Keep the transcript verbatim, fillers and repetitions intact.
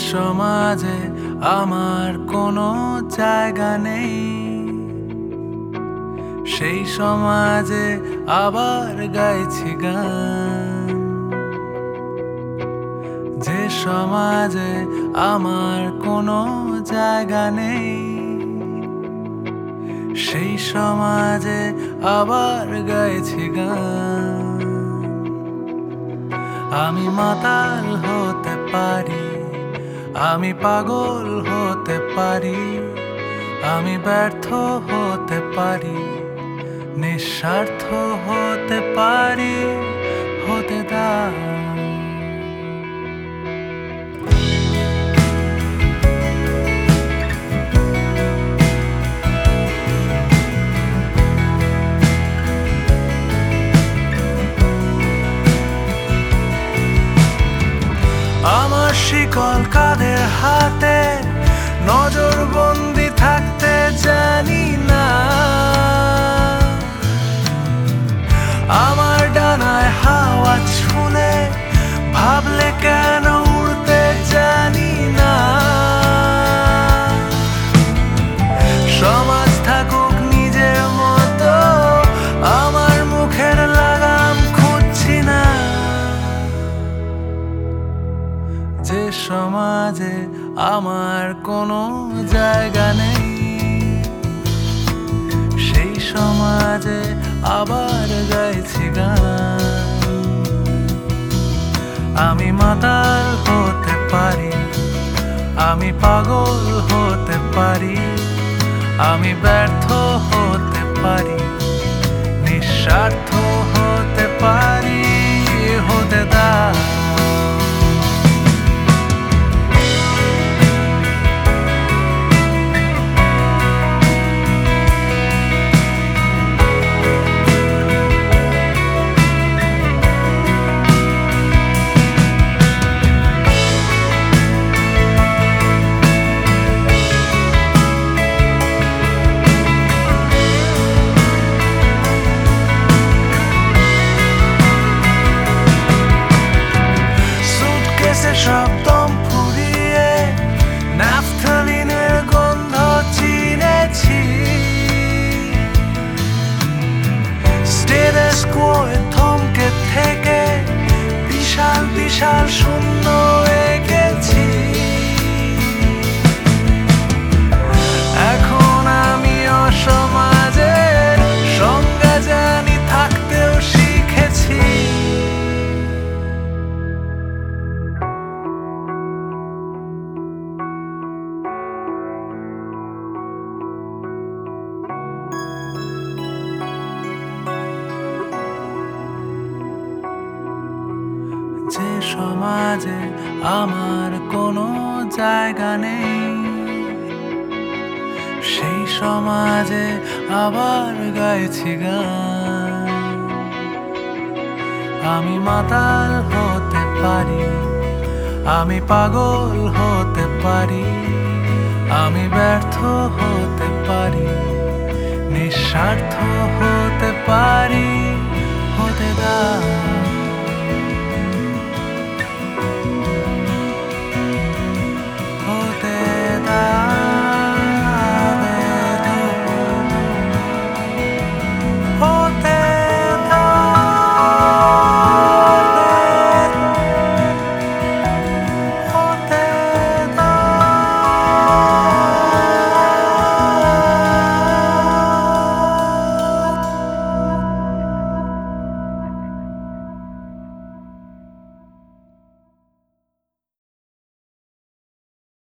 সমাজে আমার কোনো জায়গা নেই, সেই সমাজে আবার গাইছি গান। যে সমাজে আমার কোনো জায়গা নেই, সেই সমাজে আবার গাইছি গান। আমি মাতাল হতে পারি, আমি পাগল হতে পারি, আমি ব্যর্থ হতে পারি, নিঃস্বার্থ হতে পারি, হতে দাও। আমার শিকল কাদের হাতে, নজরবন্দি থাকতে জানি না। আমার ডানায় হাওয়া ছুলে ভাবলে কেন উড়তে জানি না। সমাজ থাকুক নিজের মতো, আমার মুখের লাগাম খুঁজছি না। যে সমাজে আমার কোনো জায়গা নেই, সেই সমাজে আবার গাইছি গান। আমি মাতাল হতে পারি, আমি পাগল হতে পারি, আমি ব্যর্থ হতে পারি, নিঃস্বার্থ হতে পারি, হতে দাও। সব দম ফুরিয়ে ন্যাফথালিনের গন্ধ চিনেছি। স্টেটাস কোয়ে থমকে থেকে বিশাল বিশাল শূন্য এঁকেছি। এখন আমি অসমাজের সংজ্ঞা জানি, থাকতেও শিখেছি। যে সমাজে আমার কোনো জায়গা নেই, সেই সমাজে আবার গাইছি গান। আমি মাতাল হতে পারি, আমি পাগল হতে পারি, আমি ব্যর্থ হতে পারি, নিঃস্বার্থ হতে পারি, হতে দাও।